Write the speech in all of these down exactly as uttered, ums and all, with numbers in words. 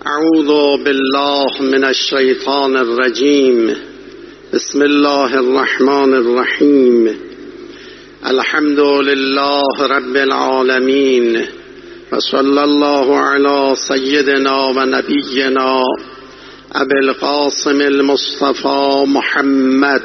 اعوذ بالله من الشیطان الرجیم. بسم الله الرحمن الرحیم. الحمد لله رب العالمین و صلی الله علی سیدنا و نبینا ابی القاسم المصطفى محمد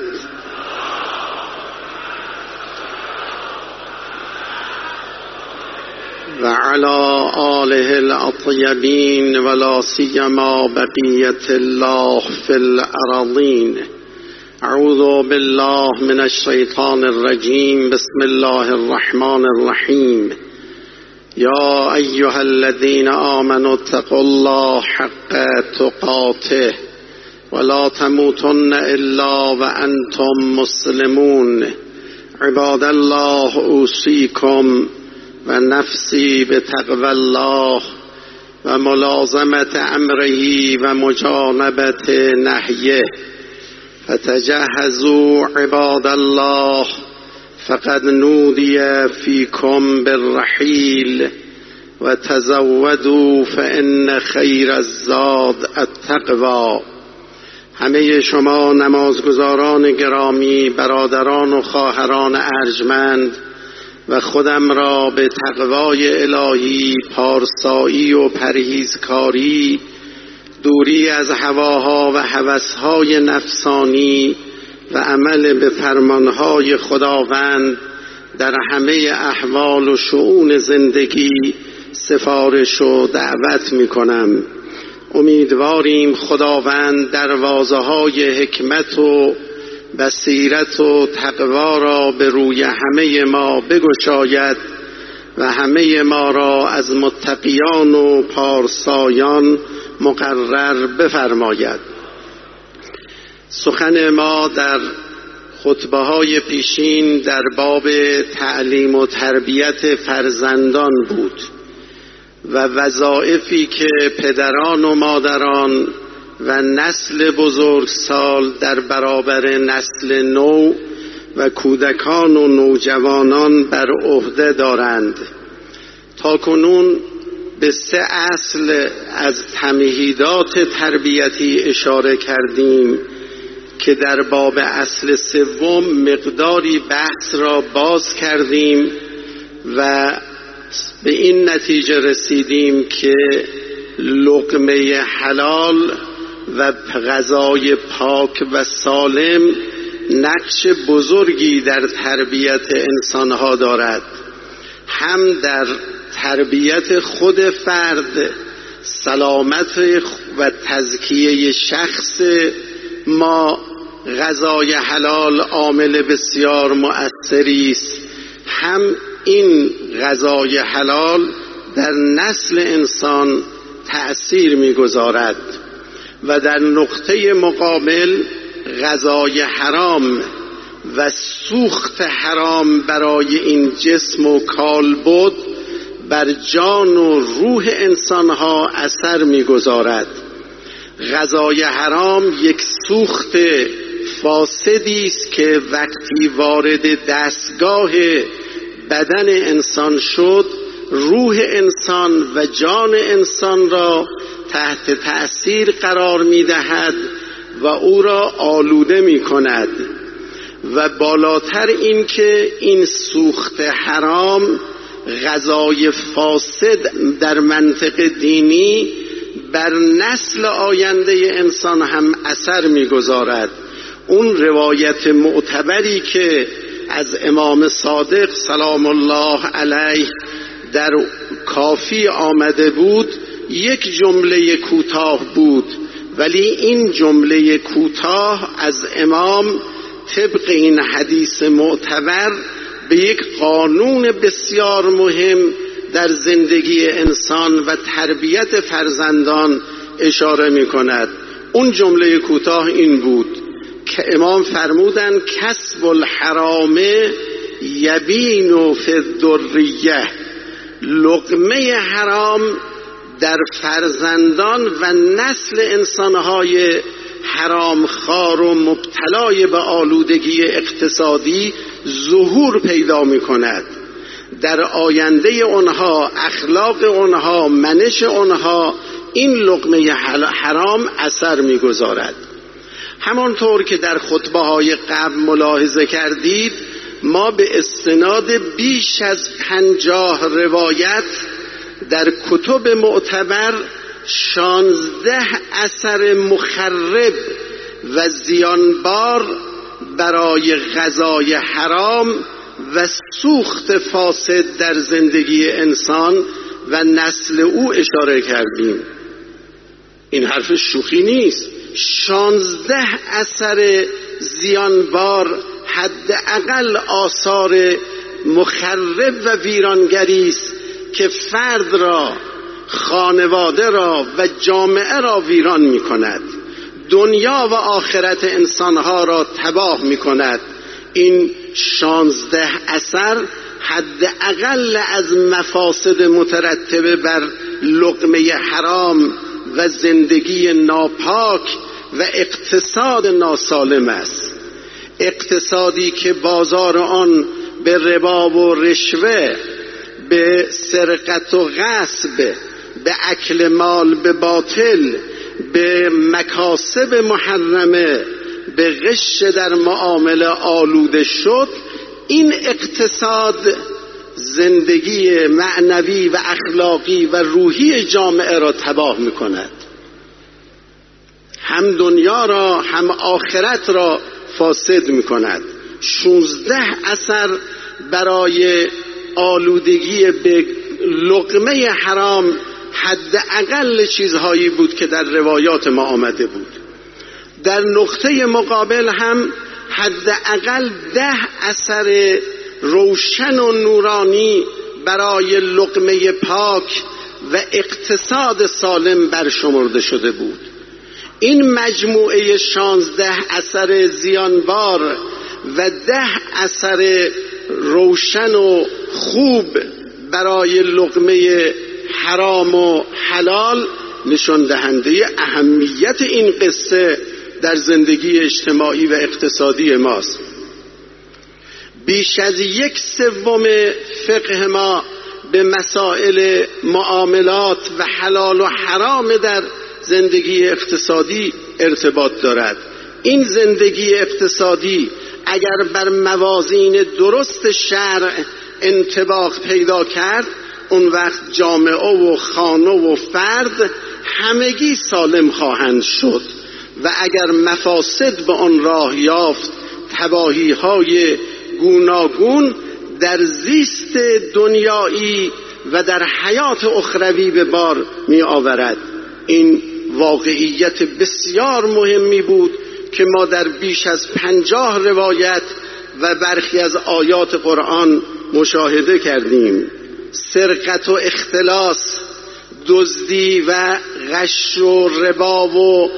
و علی آله الاطیبین و لا سیما بقیة الله فی الارضین. اعوذ بالله من الشیطان الرجیم. بسم الله الرحمن الرحیم. یا ایها الذین آمنوا اتقوا الله حق تقاته ولا تموتن الا وانتم مسلمون. عباد الله اوصیکم و نفسی بتقوی الله و ملازمت امره و مجانبت نهیه. فتجهزوا عباد الله فقد نودی فیکم بالرحیل و تزودوا فان خیر الزاد التقوی. همه شما نمازگزاران گرامی، برادران و خواهران ارجمند و خودم را به تقوای الهی، پارسایی و پرهیزکاری، دوری از هواها و هوسهای نفسانی و عمل به فرمانهای خداوند در همه احوال و شؤون زندگی سفارش و دعوت می کنم. امیدواریم خداوند دروازه های حکمت و بصیرت و تقوا را به روی همه ما بگشاید و همه ما را از متقیان و پارسایان مقرر بفرماید. سخن ما در خطبه های پیشین در باب تعلیم و تربیت فرزندان بود و وظایفی که پدران و مادران و نسل بزرگسال در برابر نسل نو و کودکان و نوجوانان بر عهده دارند. تاکنون به سه اصل از تمهیدات تربیتی اشاره کردیم که در باب اصل سوم مقداری بحث را باز کردیم و به این نتیجه رسیدیم که لقمه حلال و غذای پاک و سالم نقش بزرگی در تربیت انسانها دارد، هم در تربیت خود فرد، سلامت و تزکیه شخص ما. غذای حلال عامل بسیار مؤثری است، هم این غذای حلال در نسل انسان تأثیر می‌گذارد و در نقطه مقابل غذای حرام و سوخت حرام برای این جسم و کالبد بر جان و روح انسانها اثر می‌گذارد. غذای حرام یک سوخت فاسدی است که وقتی وارد دستگاه بدن انسان شد، روح انسان و جان انسان را تحت تأثیر قرار می دهد و او را آلوده می کند. و بالاتر این که این سوخت حرام، غذای فاسد در منطق دینی، بر نسل آینده انسان هم اثر می گذارد. اون روایت معتبری که از امام صادق سلام الله علیه در کافی آمده بود یک جمله کوتاه بود، ولی این جمله کوتاه از امام طبق این حدیث معتبر به یک قانون بسیار مهم در زندگی انسان و تربیت فرزندان اشاره می کند. اون جمله کوتاه این بود که امام فرمودند کسب الحرام یبین فی الذریه. لقمه حرام در فرزندان و نسل انسانهای حرام خوار و مبتلای به آلودگی اقتصادی ظهور پیدا می کند. در آینده اونها، اخلاق اونها، منش اونها این لقمه حرام اثر میگذارد. همانطور که در خطبه های قبل ملاحظه کردید، ما به استناد بیش از پنجاه روایت در کتب معتبر شانزده اثر مخرب و زیانبار برای غذای حرام و سوخت فاسد در زندگی انسان و نسل او اشاره کردیم. این حرف شوخی نیست. شانزده اثر زیانبار حداقل آثار مخرب و ویرانگری است که فرد را، خانواده را و جامعه را ویران می کند، دنیا و آخرت انسانها را تباه می کند. این شانزده اثر حداقل از مفاسد مترتبه بر لقمه حرام و زندگی ناپاک و اقتصاد ناسالم است. اقتصادی که بازار آن به ربا و رشوه، به سرقت و غصب، به اکل مال به باطل، به مکاسب محرمه، به غش در معامله آلوده شد، این اقتصاد زندگی معنوی و اخلاقی و روحی جامعه را تباه می‌کند. هم دنیا را هم آخرت را فاسد می‌کند. شانزده اثر برای آلودگی به لقمه حرام حداقل چیزهایی بود که در روایات ما آمده بود. در نقطه مقابل هم حداقل ده اثر روشن و نورانی برای لقمه پاک و اقتصاد سالم برشمرده شده بود. این مجموعه شانزده اثر زیانبار و ده اثر روشن و خوب برای لقمه حرام و حلال نشان دهنده اهمیت این قصه در زندگی اجتماعی و اقتصادی ماست. بیش از یک سوم فقه ما به مسائل معاملات و حلال و حرام در زندگی اقتصادی ارتباط دارد. این زندگی اقتصادی اگر بر موازین درست شرع انطباق پیدا کرد، اون وقت جامعه و خانه و فرد همگی سالم خواهند شد و اگر مفاسد به آن راه یافت، تباهی های گوناگون در زیست دنیایی و در حیات اخروی به بار می آورد. این واقعیت بسیار مهمی بود که ما در بیش از پنجاه روایت و برخی از آیات قرآن مشاهده کردیم. سرقت و اختلاس، دزدی و غش و ربا و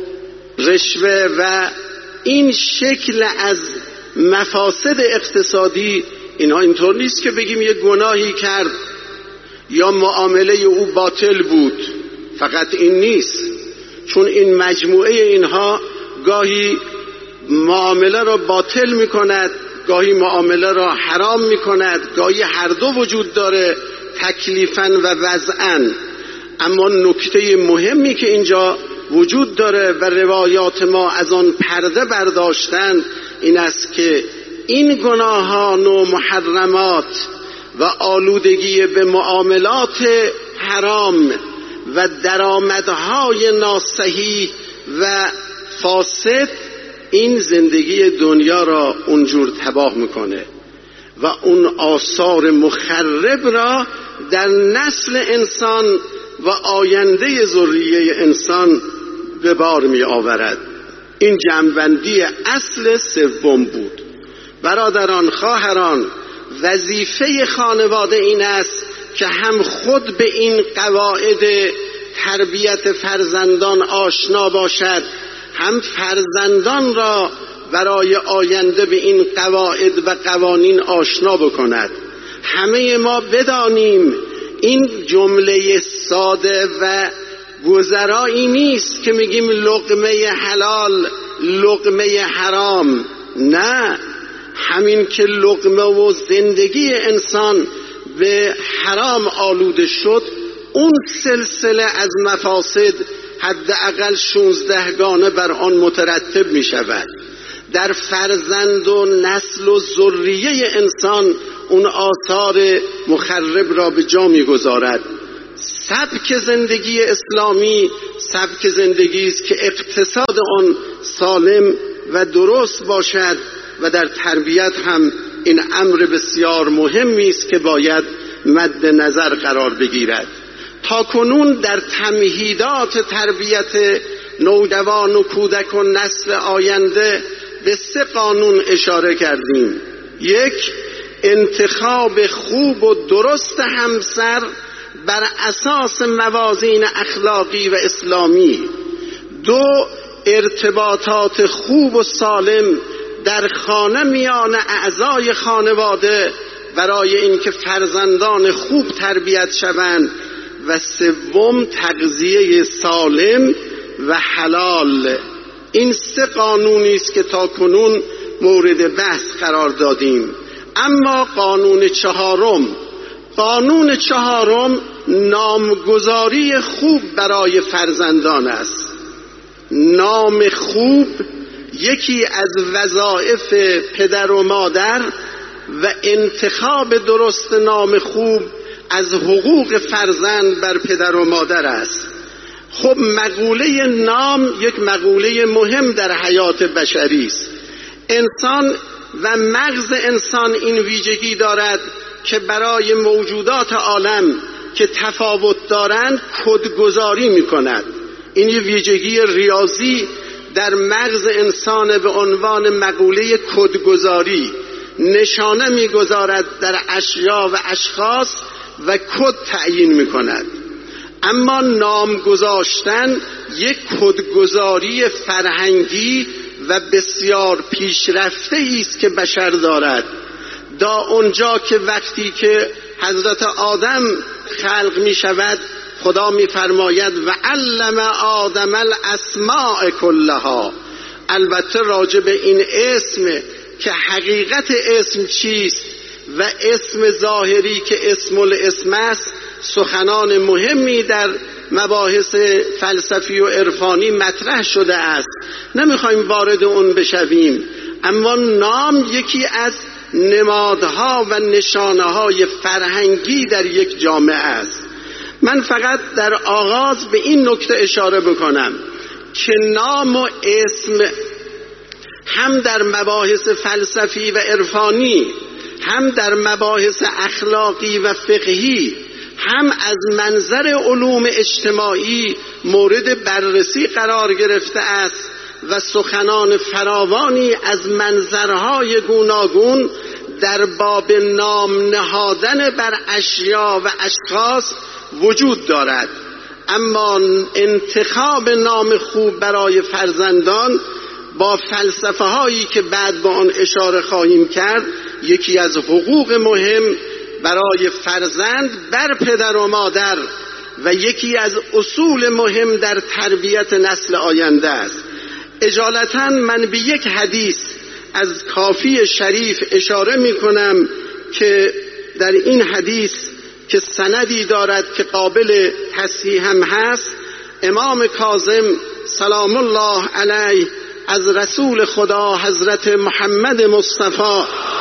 رشوه و این شکل از مفاسد اقتصادی، اینها اینطور نیست که بگیم یه گناهی کرد یا معامله او باطل بود. فقط این نیست، چون این مجموعه اینها گاهی معامله را باطل می کند، گاهی معامله را حرام می کند، گاهی هر دو وجود داره، تکلیفاً و وضعاً. اما نکته مهمی که اینجا وجود داره و روایات ما از آن پرده برداشتن این است که این گناهان و محرمات و آلودگی به معاملات حرام و درآمدهای ناصحیح و فاسد این زندگی دنیا را اونجور تباه میکنه و اون آثار مخرب را در نسل انسان و آینده ذریه انسان به بار می آورد. این جمع‌بندی اصل سوم بود. برادران، خواهران، وظیفه خانواده این است که هم خود به این قواعد تربیت فرزندان آشنا باشد، هم فرزندان را برای آینده به این قواعد و قوانین آشنا بکند. همه ما بدانیم این جمله ساده و گذرایی نیست که میگیم لقمه حلال، لقمه حرام. نه، همین که لقمه و زندگی انسان به حرام آلوده شد، اون سلسله از مفاسد حداقل شانزده گانه بر آن مترتب می شود. در فرزند و نسل و ذریه انسان اون آثار مخرب را به جا می گذارد. سبک زندگی اسلامی سبک زندگی است که اقتصاد آن سالم و درست باشد و در تربیت هم این امر بسیار مهمی است که باید مد نظر قرار بگیرد. تا کنون در تمهیدات تربیت نوجوان و کودک و نسل آینده به سه قانون اشاره کردیم. یک، انتخاب خوب و درست همسر بر اساس موازین اخلاقی و اسلامی. دو، ارتباطات خوب و سالم در خانه میان اعضای خانواده برای اینکه فرزندان خوب تربیت شوند. و سوم، تغذیه سالم و حلال. این سه قانونی است که تا کنون مورد بحث قرار دادیم. اما قانون چهارم قانون چهارم نامگذاری خوب برای فرزندان است. نام خوب یکی از وظایف پدر و مادر و انتخاب درست نام خوب از حقوق فرزند بر پدر و مادر است. خب مقوله نام یک مقوله مهم در حیات بشری است. انسان و مغز انسان این ویژگی دارد که برای موجودات عالم که تفاوت دارند کدگذاری می کند. این یک ویژگی ریاضی در مغز انسان به عنوان مقوله کدگذاری نشانه می گذارد در اشیا و اشخاص و کد تعیین می کند. اما نام گذاشتن یک کدگذاری فرهنگی و بسیار پیشرفته است که بشر دارد. دا اونجا که وقتی که حضرت آدم خلق می شود خدا می فرماید و علم آدم الاسماء کلها. البته راجع به این اسم که حقیقت اسم چیست و اسم ظاهری که اسم الاسم است سخنان مهمی در مباحث فلسفی و عرفانی مطرح شده است، نمیخوایم وارد اون بشویم. اما نام یکی از نمادها و نشانه‌های فرهنگی در یک جامعه است. من فقط در آغاز به این نکته اشاره بکنم که نام و اسم هم در مباحث فلسفی و عرفانی، هم در مباحث اخلاقی و فقهی، هم از منظر علوم اجتماعی مورد بررسی قرار گرفته است و سخنان فراوانی از منظرهای گوناگون در باب نام نهادن بر اشیا و اشخاص وجود دارد. اما انتخاب نام خوب برای فرزندان با فلسفه هایی که بعد با آن اشاره خواهیم کرد یکی از حقوق مهم برای فرزند بر پدر و مادر و یکی از اصول مهم در تربیت نسل آینده است. اجالتا من به یک حدیث از کافی شریف اشاره می کنم که در این حدیث که سندی دارد که قابل تصحیح هم هست، امام کاظم سلام الله علیه از رسول خدا حضرت محمد مصطفی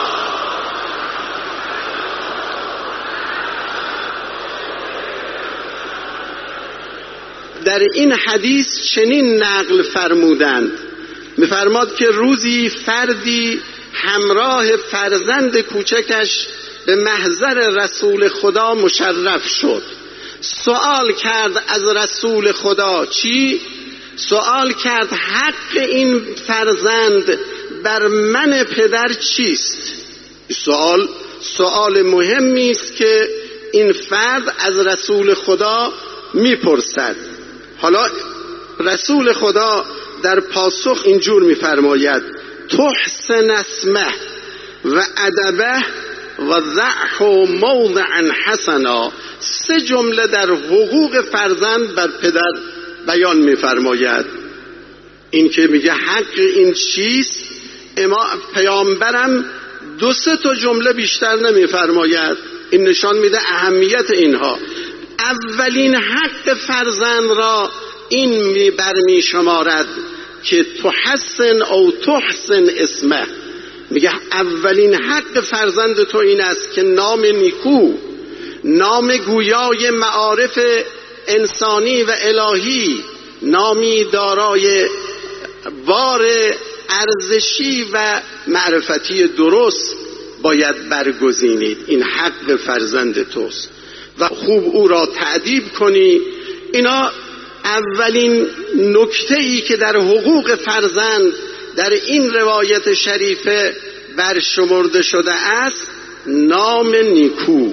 در این حدیث چنین نقل فرمودند، می‌فرماد که روزی فردی همراه فرزند کوچکش به محضر رسول خدا مشرف شد. سوال کرد از رسول خدا چی؟ سوال کرد حق این فرزند بر من پدر چیست؟ سوال سوال مهمی است که این فرد از رسول خدا میپرسد. حالا رسول خدا در پاسخ اینجور میفرماید تحسن اسمه و ادبه و ضعه موضعا حسنا. سه جمله در حقوق فرزند بر پدر بیان میفرماید. این که میگه حق این چیست، اما پیامبرم دو سه تا جمله بیشتر نمیفرماید. این نشان میده اهمیت اینها. اولین حق فرزند را این برمی شمارد که تحسن او تحسن اسمه. میگه اولین حق فرزند تو این است که نام نیکو، نام گویای معارف انسانی و الهی، نامی دارای بار ارزشی و معرفتی درست باید برگزینید. این حق فرزند توست و خوب او را تأدیب کنی. اینا اولین نکته ای که در حقوق فرزند در این روایت شریفه برشمرده شده است، نام نیکو.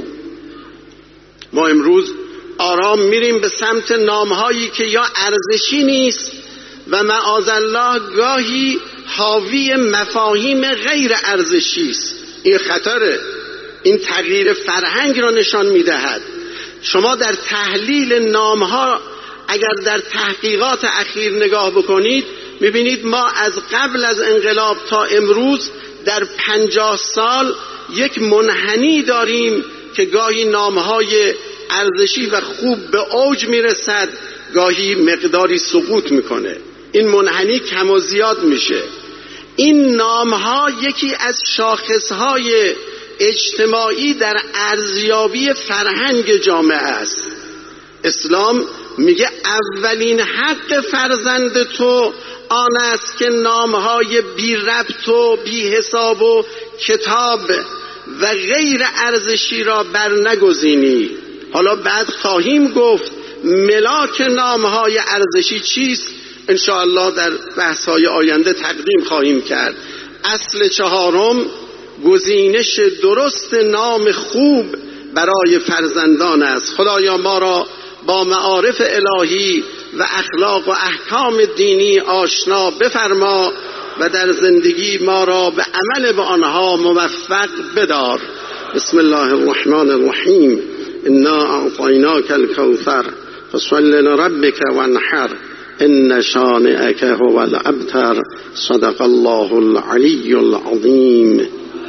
ما امروز آرام میریم به سمت نامهایی که یا ارزشی نیست و معاذالله گاهی حاوی مفاهیم غیر ارزشی است. این خطره، این تغییر فرهنگ را نشان میدهد. شما در تحلیل نامها اگر در تحقیقات اخیر نگاه بکنید میبینید ما از قبل از انقلاب تا امروز در پنجاه سال یک منحنی داریم که گاهی نامهای ارزشی و خوب به اوج میرسد، گاهی مقداری سقوط میکنه. این منحنی کم و زیاد میشه. این نامها یکی از شاخصهای اجتماعی در ارزیابی فرهنگ جامعه است. اسلام میگه اولین حق فرزند تو آن است که نامهای بی ربط و بی حساب و کتاب و غیر ارزشی را برنگزینی. حالا بعد خواهیم گفت ملاک نامهای ارزشی چیست، انشاءالله در بحث‌های آینده تقدیم خواهیم کرد. اصل چهارم گزینش درست نام خوب برای فرزندان است. خدایا ما را با معارف الهی و اخلاق و احکام دینی آشنا بفرما و در زندگی ما را به عمل به آنها موفق بدار. بسم الله الرحمن الرحیم. انا اعطیناک الکوثر فصل لربک وانحر ان شانئک هو الابتر. صدق الله العلی العظیم.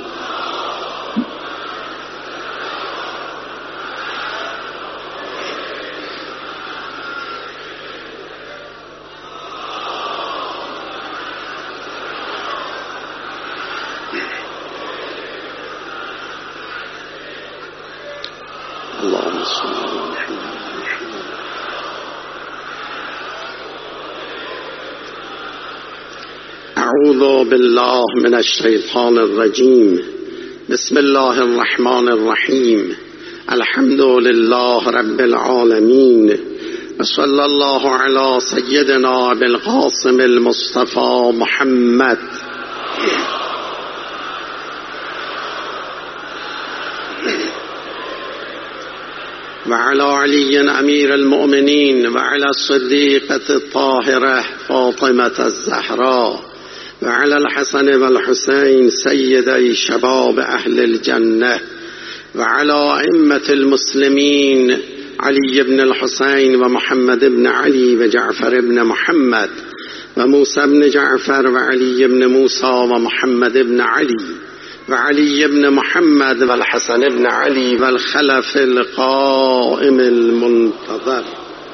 اعوذ بالله من الشیطان الرجیم. بسم الله الرحمن الرحیم. الحمد لله رب العالمین و صلی الله علی سیدنا بالقاسم المصطفى محمد. وعلى علي أمير المؤمنين وعلى الصديقة الطاهرة فاطمة الزهراء وعلى الحسن والحسين سيدي شباب أهل الجنة وعلى أئمة المسلمين علي بن الحسين ومحمد بن علي وجعفر بن محمد وموسى بن جعفر وعلي بن موسى ومحمد بن علي وعلي بن محمد والحسن بن علي والخلف القائم المنتظر.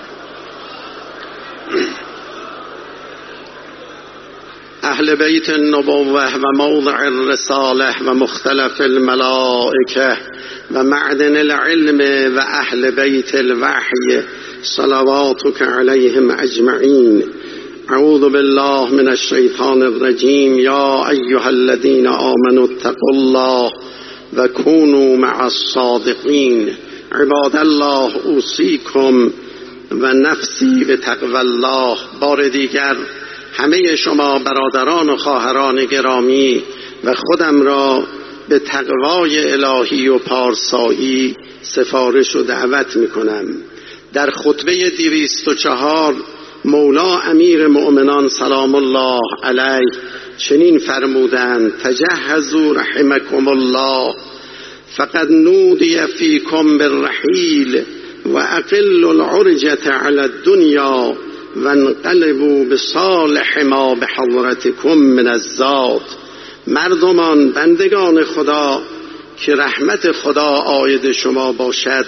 أهل بيت النبوة وموضع الرسالة ومختلف الملائكة ومعدن العلم وأهل بيت الوحي صلواتك عليهم أجمعين. أعوذ بالله من الشيطان الرجيم. يا أيها الذين آمنوا اتقوا الله وكونوا مع الصادقين. عباد الله اوصيكم و نفسی به تقوی الله. بار دیگر همه شما برادران و خواهران گرامی و خودم را به تقوای الهی و پارسایی سفارش و دعوت می کنم. در خطبه دویست و چهار مولا امیر مؤمنان سلام الله علیه چنین فرمودند: تجهزوا رحمكم الله فقد نودی فیکم بالرحیل و اقلوا العرجة على الدنیا و انقلبوا بصالح ما بحضرتكم من الذات. مردمان، بندگان خدا که رحمت خدا عاید شما باشد،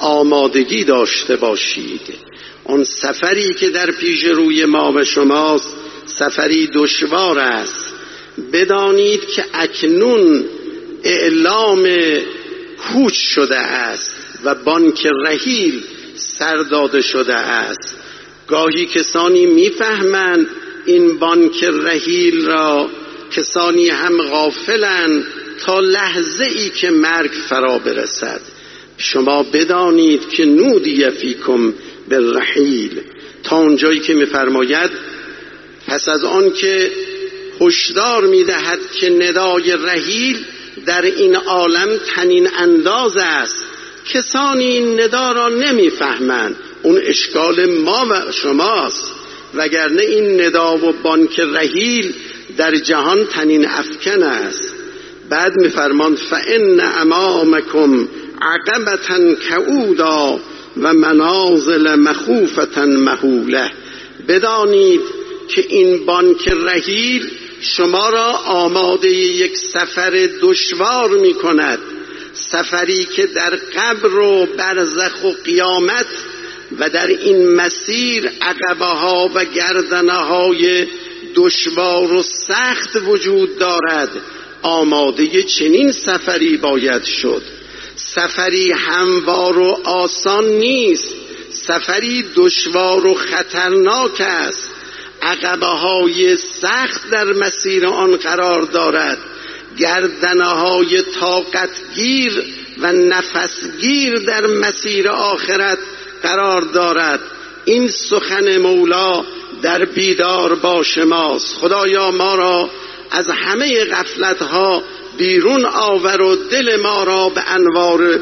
آمادگی داشته باشید. اون سفری که در پیش روی ما و شماست سفری دشوار است. بدانید که اکنون اعلام کوچ شده است و بانک رحیل سر داده شده است. گاهی کسانی میفهمند این بانک رحیل را، کسانی هم غافلند تا لحظه ای که مرگ فرا برسد. شما بدانید که نودی فیکم بالرحیل، تا اونجایی که میفرماید پس از آن که هشدار میدهد که ندای رحیل در این عالم تنین انداز است. کسانی این ندا را نمیفهمند، اون اشکال ما و شماست، وگرنه این ندا و بانک رحیل در جهان تنین افکن است. بعد میفرماند فإن امامکم عقبة کعودا و منازل مخوفة مهوله. بدانید که این بانک رحیل شما را آماده یک سفر دشوار می کند، سفری که در قبر و برزخ و قیامت و در این مسیر عقبه ها و گردنه های دشوار و سخت وجود دارد. آماده چنین سفری باید شد. سفری هموار و آسان نیست، سفری دشوار و خطرناک است. عقبه های سخت در مسیر آن قرار دارد، گردنه های طاقتگیر و نفسگیر در مسیر آخرت قرار دارد. این سخن مولا در بیدار باش ماست. خدایا ما را از همه غفلتها بیرون آور و دل ما را به انوار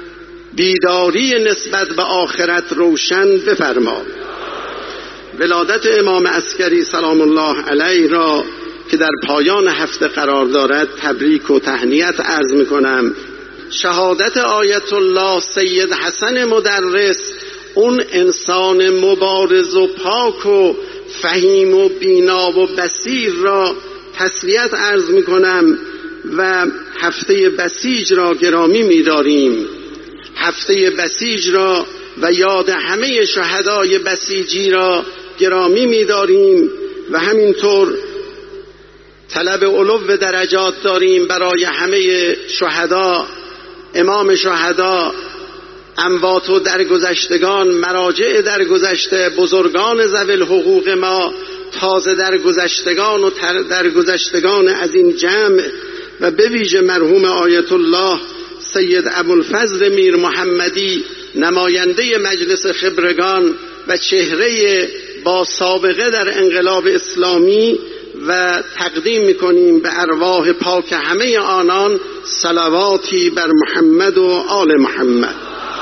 بیداری نسبت به آخرت روشن بفرما. ولادت امام عسکری سلام الله علیه را که در پایان هفته قرار دارد تبریک و تهنیت عرض میکنم. شهادت آیت الله سید حسن مدرس، اون انسان مبارز و پاک و فهیم و بینا و بصیر را تسلیت عرض میکنم و هفته بسیج را گرامی می‌داریم. هفته بسیج را و یاد همه شهدای بسیجی را گرامی می‌داریم و همینطور طلب علو درجات داریم برای همه شهدا، امام شهدا، اموات و درگذشتگان، مراجع درگذشته، بزرگان ذوی الحقوق ما، تازه درگذشتگان و درگذشتگان از این جمع و به ویژه مرحوم آیت الله سید ابوالفضل میر محمدی، نماینده مجلس خبرگان و چهره با سابقه در انقلاب اسلامی، و تقدیم میکنیم به ارواح پاک همه آنان صلواتی بر محمد و آل محمد.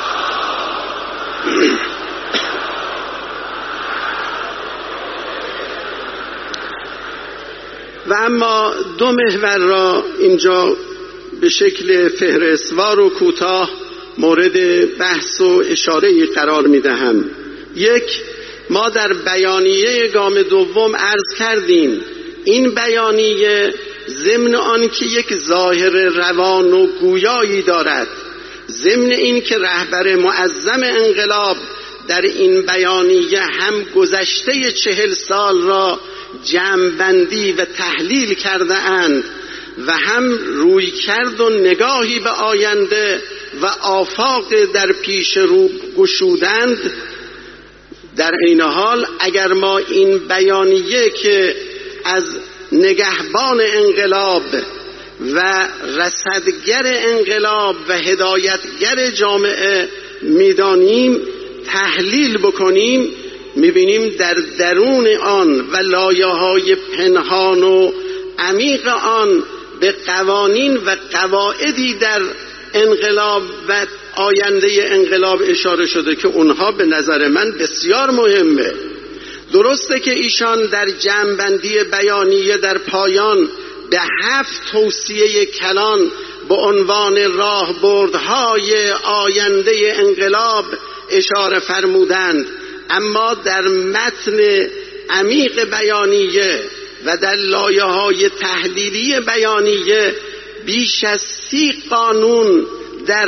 و اما دو محور را اینجا به شکل فهرستوار و کوتاه مورد بحث و اشاره قرار میدهم. یک، ما در بیانیه گام دوم عرض کردیم این بیانیه ضمن آن که یک ظاهر روان و گویایی دارد، ضمن این که رهبر معظم انقلاب در این بیانیه هم گذشته چهل سال را جمع‌بندی و تحلیل کرده اند و هم روی کرد و نگاهی به آینده و آفاق در پیش رو گشودند. در این حال اگر ما این بیانیه که از نگهبان انقلاب و رصدگر انقلاب و هدایتگر جامعه میدانیم تحلیل بکنیم، میبینیم در درون آن و لایه‌های پنهان و عمیق آن به قوانین و قواعدی در انقلاب و آینده انقلاب اشاره شده که اونها به نظر من بسیار مهمه. درسته که ایشان در جمع‌بندی بیانیه در پایان به هفت توصیه کلان به عنوان راهبردهای آینده انقلاب اشاره فرمودند، اما در متن عمیق بیانیه و در لایه‌های تحلیلی بیانیه بیش از سی قانون در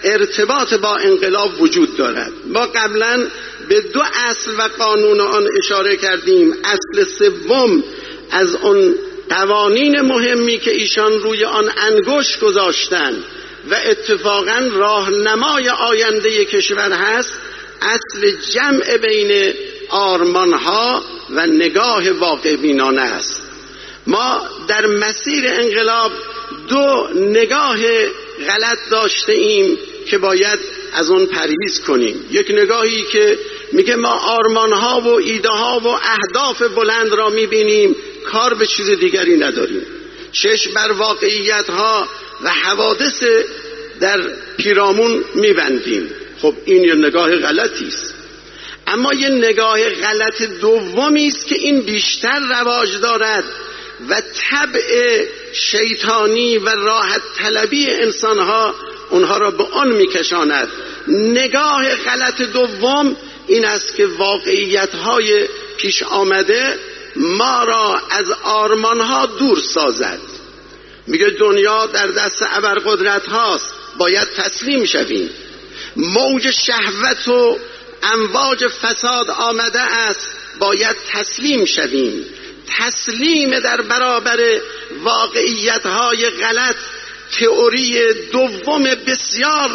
ارتباط با انقلاب وجود دارد. ما قبلا به دو اصل و قانون آن اشاره کردیم. اصل سوم از اون قوانین مهمی که ایشان روی آن انگشت گذاشتند و اتفاقا راهنمای آینده کشور هست، اصل جمع بین آرمانها و نگاه واقع بینانه است. ما در مسیر انقلاب دو نگاه غلط داشته ایم که باید از اون پرهیز کنیم. یک نگاهی که میگه ما آرمانها و ایده‌ها و اهداف بلند را میبینیم، کار به چیز دیگری نداریم، چشم بر واقعیت‌ها و حوادث در پیرامون میبندیم. خب این یه نگاه غلطی است. اما یه نگاه غلط دومی است که این بیشتر رواج دارد و طبع شیطانی و راحت طلبی انسانها اونها را به آن میکشاند. نگاه غلط دوم این است که واقعیت‌های پیش آمده ما را از آرمانها دور سازد. میگه دنیا در دست ابرقدرت هاست، باید تسلیم شویم. موج شهوت و امواج فساد آمده است، باید تسلیم شویم. تسلیم در برابر واقعیت‌های غلط تئوری دوم بسیار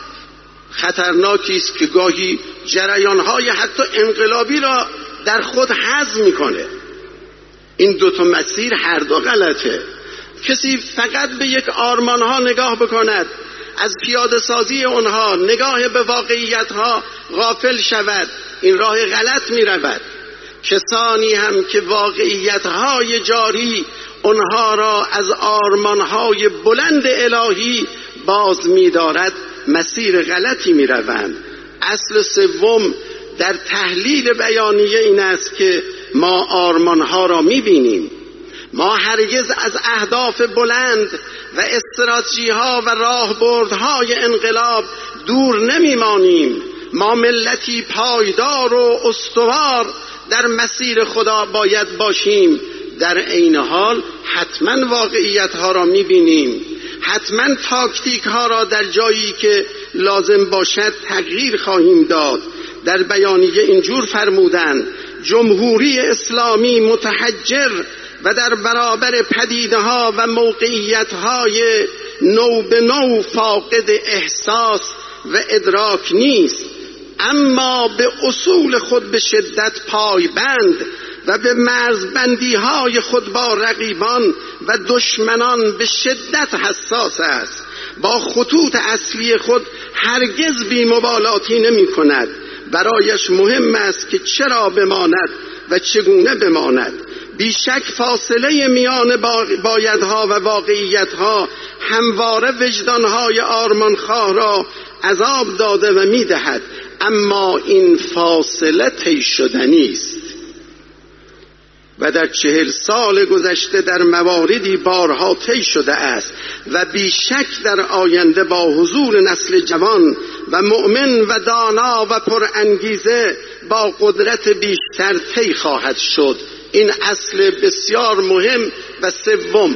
خطرناکی است که گاهی جریان‌های حتی انقلابی را در خود هضم می‌کنه. این دو تا مسیر هر دو غلطه. کسی فقط به یک آرمان‌ها نگاه بکند، از پیاده سازی اونها نگاه به واقعیت‌ها غافل شود، این راه غلط می‌رود. کسانی هم که واقعیت‌های جاری اونها را از آرمان‌های بلند الهی باز می‌دارد، مسیر غلطی می‌روند. اصل سوم در تحلیل بیانیه این است که ما آرمان‌ها را می‌بینیم. ما هرگز از اهداف بلند و استراتژی‌ها و راهبردهای انقلاب دور نمی‌مانیم. ما ملتی پایدار و استوار در مسیر خدا باید باشیم. در عین حال حتما واقعیت‌ها را می‌بینیم، حتما تاکتیک‌ها را در جایی که لازم باشد تغییر خواهیم داد. در بیانیه اینجور فرمودند: جمهوری اسلامی متحجر و در برابر پدیده‌ها و موقعیت‌های نو به نو فاقد احساس و ادراک نیست، اما به اصول خود به شدت پایبند و به مرزبندی‌های خود با رقیبان و دشمنان به شدت حساس است. با خطوط اصلی خود هرگز بی‌مبالاتی نمی‌کند. برایش مهم است که چرا بماند و چگونه بماند. بیشک فاصله میان بایدها و واقعیتها همواره وجدانهای آرمانخواه را عذاب داده و میدهد، اما این فاصله طی شدنی است و در چهل سال گذشته در مواردی بارها طی شده است و بیشک در آینده با حضور نسل جوان و مؤمن و دانا و پرانگیزه با قدرت بیشتر طی خواهد شد. این اصل بسیار مهم و سوم.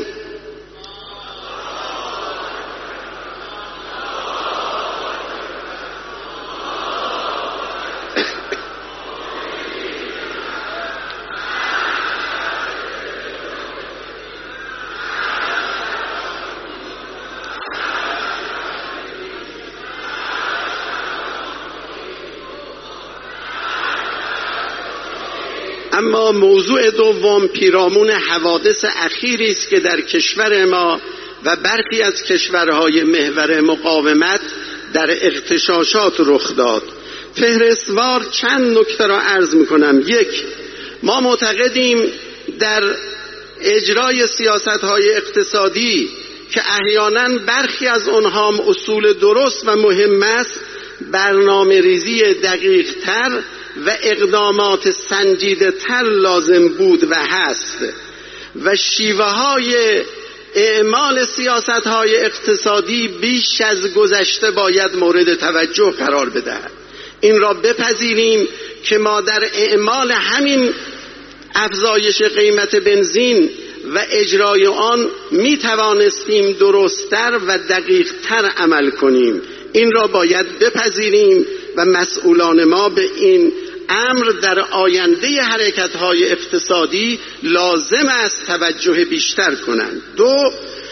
اما موضوع دوم پیرامون حوادث اخیری است که در کشور ما و برخی از کشورهای محور مقاومت در اغتشاشات رخ داد. فهرستوار چند نکته را عرض می‌کنم. یک، ما معتقدیم در اجرای سیاست‌های اقتصادی که احیانا برخی از آنها اصول درست و مهم است، برنامه ریزی دقیق تر و اقدامات سنجیده تر لازم بود و هست و شیوه های اعمال سیاست های اقتصادی بیش از گذشته باید مورد توجه قرار بدهد. این را بپذیریم که ما در اعمال همین افزایش قیمت بنزین و اجرای آن می توانستیم درستتر و دقیقتر عمل کنیم. این را باید بپذیریم و مسئولان ما به این امر در آینده حرکت‌های اقتصادی لازم است توجه بیشتر کنند. دو،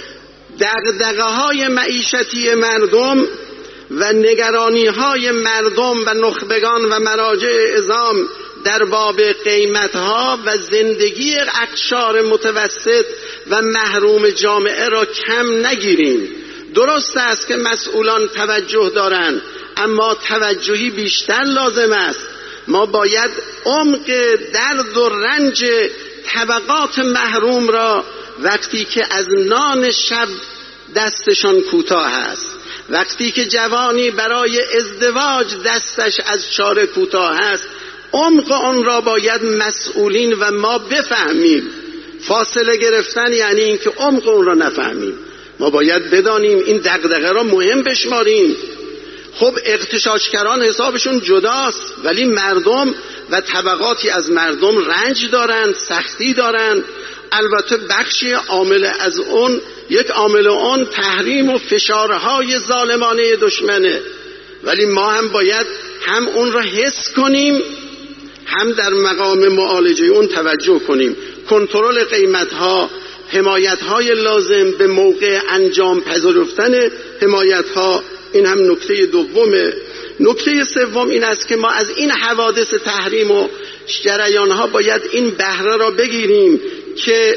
دغدغه‌های معیشتی مردم و نگرانی‌های مردم و نخبگان و مراجع عظام در باب قیمت‌ها و زندگی اقشار متوسط و محروم جامعه را کم نگیریم. درست است که مسئولان توجه دارند، اما توجهی بیشتر لازم است. ما باید عمق درد و رنج طبقات محروم را وقتی که از نان شب دستشان کوتاه است، وقتی که جوانی برای ازدواج دستش از چاره کوتاه است، عمق آن را باید مسئولین و ما بفهمیم. فاصله گرفتن یعنی این که عمق اون را نفهمیم. ما باید بدانیم این دغدغه را مهم بشماریم. خب اغتشاشگران حسابشون جداست، ولی مردم و طبقاتی از مردم رنج دارند، سختی دارند. البته بخشی عامل از اون یک عامل اون تحریم و فشارهای ظالمانه دشمنه، ولی ما هم باید هم اون را حس کنیم، هم در مقام معالجه اون توجه کنیم. کنترل قیمت‌ها، حمایت‌های لازم به موقع انجام پذیرفتن حمایت‌ها، این هم نکته دومه. نکته سوم این است که ما از این حوادث تحریم و جریان‌ها باید این بهره را بگیریم که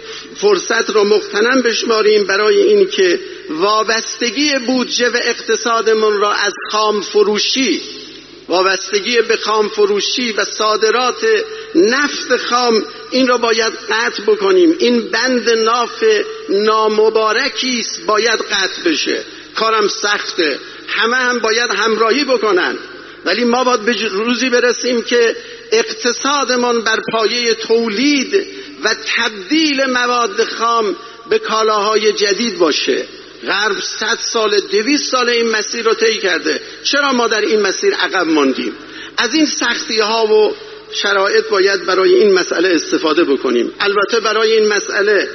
فرصت را مغتنم بشماریم برای این که وابستگی بودجه و اقتصادمون را از خام فروشی، وابستگی به خام فروشی و صادرات نفت خام، این را باید قطع بکنیم. این بند ناف نامبارکی است، باید قطع بشه. کارم سخته، همه هم باید همراهی بکنن، ولی ما باید به روزی برسیم که اقتصادمان بر پایه تولید و تبدیل مواد خام به کالاهای جدید باشه. غرب صد سال، دویست سال این مسیر رو طی کرده. چرا ما در این مسیر عقب ماندیم؟ از این سختی ها و شرایط باید برای این مسئله استفاده بکنیم. البته برای این مسئله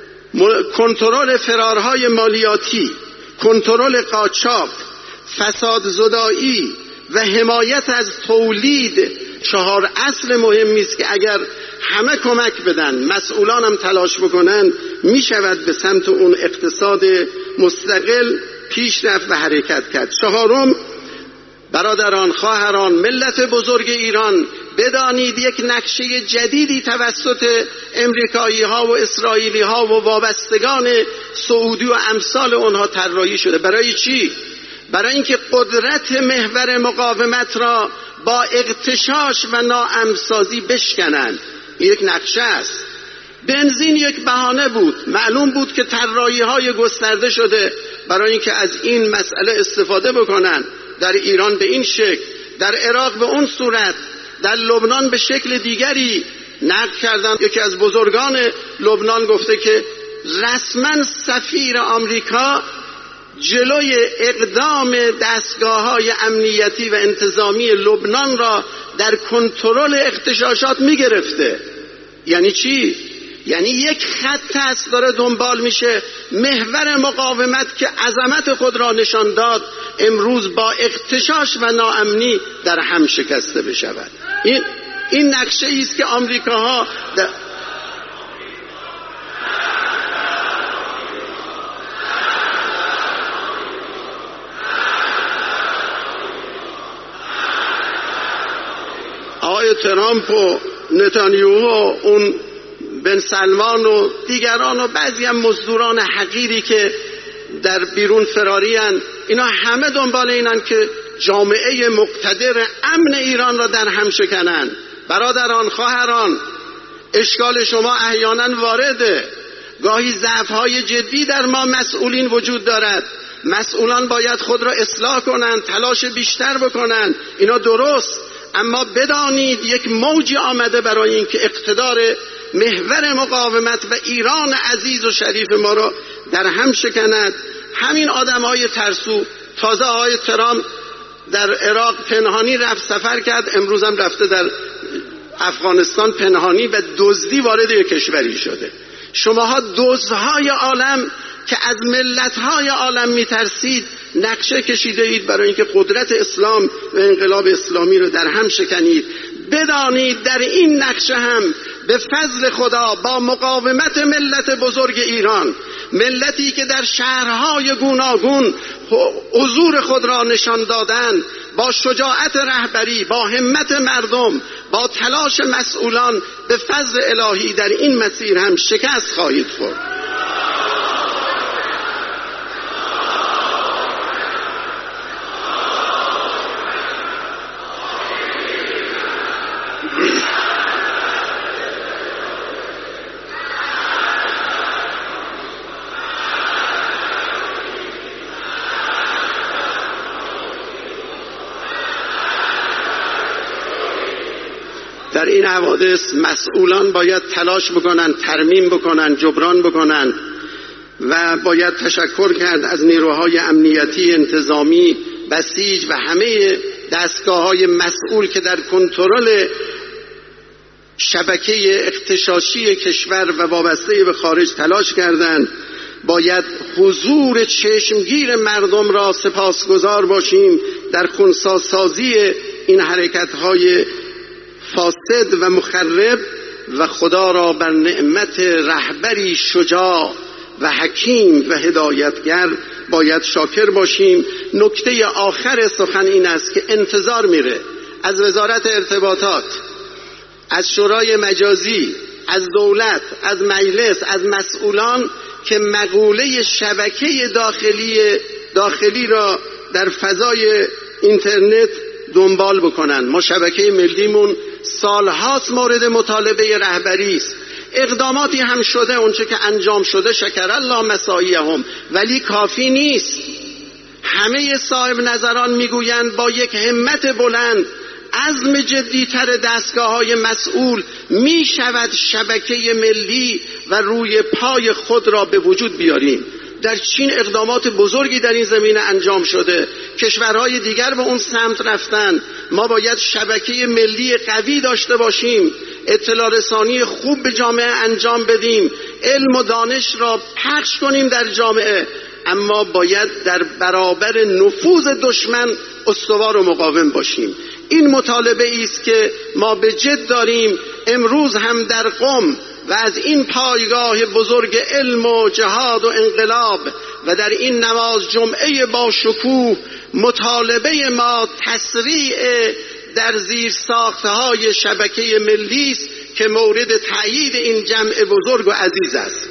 کنترل فرارهای مالیاتی، کنترل قاچاق، فساد زدایی و حمایت از تولید چهار اصل مهمی است که اگر همه کمک بدن، مسئولان هم تلاش بکنن، می شود به سمت اون اقتصاد مستقل پیش رفت و حرکت کرد. چهارم، برادران، خواهران، ملت بزرگ ایران، بدانید یک نقشه جدیدی توسط امریکایی ها و اسرائیلی ها و وابستگان سعودی و امثال اونها طراحی شده. برای چی؟ برای اینکه قدرت محور مقاومت را با اغتشاش و ناامن‌سازی بشکنند. این یک نقشه است. بنزین یک بهانه بود. معلوم بود که طراحی های گسترده شده برای اینکه از این مسئله استفاده بکنن. در ایران به این شکل، در عراق به اون صورت، در لبنان به شکل دیگری نقل کردن. یکی از بزرگان لبنان گفته که رسما سفیر آمریکا جلوی اقدام دستگاه‌های امنیتی و انتظامی لبنان را در کنترل اغتشاشات می‌گرفته. یعنی چی؟ یعنی یک خط است داره دنبال میشه. محور مقاومت که عظمت خود را نشان داد امروز با اغتشاش و ناامنی در هم شکسته بشود. این این نقشه است که آمریکاها در آقای ترامپ و نتانیاهو و اون بن سلمان و دیگران و بعضی هم مزدوران حقیری که در بیرون فراری هستند، اینا همه دنبال اینن که جامعه مقتدر امن ایران را در هم شکنن. برادران، خواهران، اشکال شما احیانا وارده. گاهی ضعف‌های جدی در ما مسئولین وجود دارد. مسئولان باید خود را اصلاح کنند، تلاش بیشتر بکنند. اینا درست، اما بدانید یک موجی آمده برای اینکه اقتدار محور مقاومت و ایران عزیز و شریف ما را در هم شکند. همین آدم‌های ترسو، تازه آقای ترامپ در عراق پنهانی رفت سفر کرد، امروز هم رفته در افغانستان پنهانی و دزدی وارد یک کشوری شده. شماها دزدهای عالم که از ملت‌های عالم می‌ترسید نقشه کشیده اید برای اینکه قدرت اسلام و انقلاب اسلامی رو در هم شکنید. بدانید در این نقشه هم به فضل خدا با مقاومت ملت بزرگ ایران، ملتی که در شهرهای گوناگون حضور خود را نشان دادند، با شجاعت رهبری، با همت مردم، با تلاش مسئولان، به فضل الهی در این مسیر هم شکست خواهید خورد. در این حوادث مسئولان باید تلاش بکنن، ترمیم بکنن، جبران بکنن و باید تشکر کرد از نیروهای امنیتی، انتظامی، بسیج و همه دستگاه‌های مسئول که در کنترل شبکه اغتشاشی کشور و وابسته به خارج تلاش کردند. باید حضور چشمگیر مردم را سپاسگزار باشیم در خنثی‌سازی این حرکت‌های فاسد و مخرب و خدا را بر نعمت رهبری شجاع و حکیم و هدایتگر باید شاکر باشیم. نکته آخر سخن این است که انتظار میره از وزارت ارتباطات، از شورای مجازی، از دولت، از مجلس، از مسئولان که مقوله شبکه داخلی داخلی را در فضای اینترنت دنبال بکنن. ما شبکه ملیمون سالهاست مورد مطالبه رهبری است. اقداماتی هم شده، اونچه که انجام شده شکر الله مساعیهم، ولی کافی نیست. همه صاحب نظران میگویند با یک همت بلند، عزم جدیتر دستگاه‌های مسئول می شود شبکه ملی و روی پای خود را به وجود بیاریم. در چین اقدامات بزرگی در این زمینه انجام شده، کشورهای دیگر به اون سمت رفتن. ما باید شبکه ملی قوی داشته باشیم، اطلاع رسانی خوب به جامعه انجام بدیم، علم و دانش را پخش کنیم در جامعه، اما باید در برابر نفوذ دشمن استوار و مقاوم باشیم. این مطالبه است که ما به جد داریم. امروز هم در قم و از این پایگاه بزرگ علم و جهاد و انقلاب و در این نماز جمعه با شکوه مطالبه ما تسریع در زیر ساختهای شبکه ملی است که مورد تأیید این جمع بزرگ و عزیز است.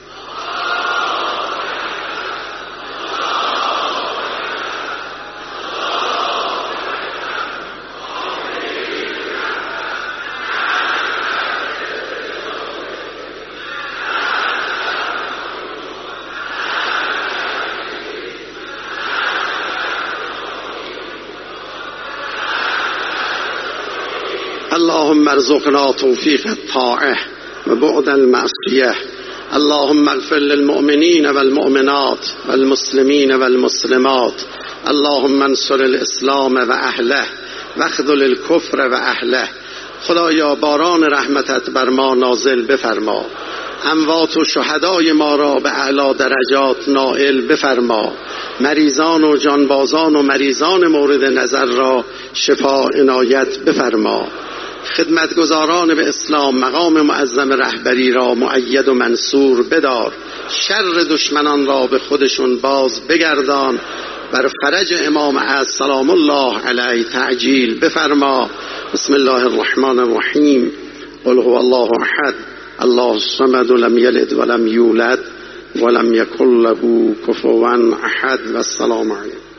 اللهم ارزقنا توفیق الطاعه و بعد المعصیه. اللهم اغفر للمؤمنین والمؤمنات والمسلمین والمسلمات. اللهم انصر الاسلام و اهله واخذل الکفر و اهله. خدایا باران رحمتت بر ما نازل بفرما، اموات و شهدای ما را به اعلی درجات نائل بفرما، مریضان و جانبازان و مریضان مورد نظر را شفا عنایت بفرما. خدمتگزاران به اسلام مقام معظم رهبری را مؤید و منصور بدار، شر دشمنان را به خودشون باز بگردان، بر فرج امام عز سلام الله علیه تعجیل بفرما. بسم الله الرحمن الرحیم. قل هو الله احد الله الصمد لم یلد ولم یولد ولم یکن له کفوا احد. و السلام علیکم.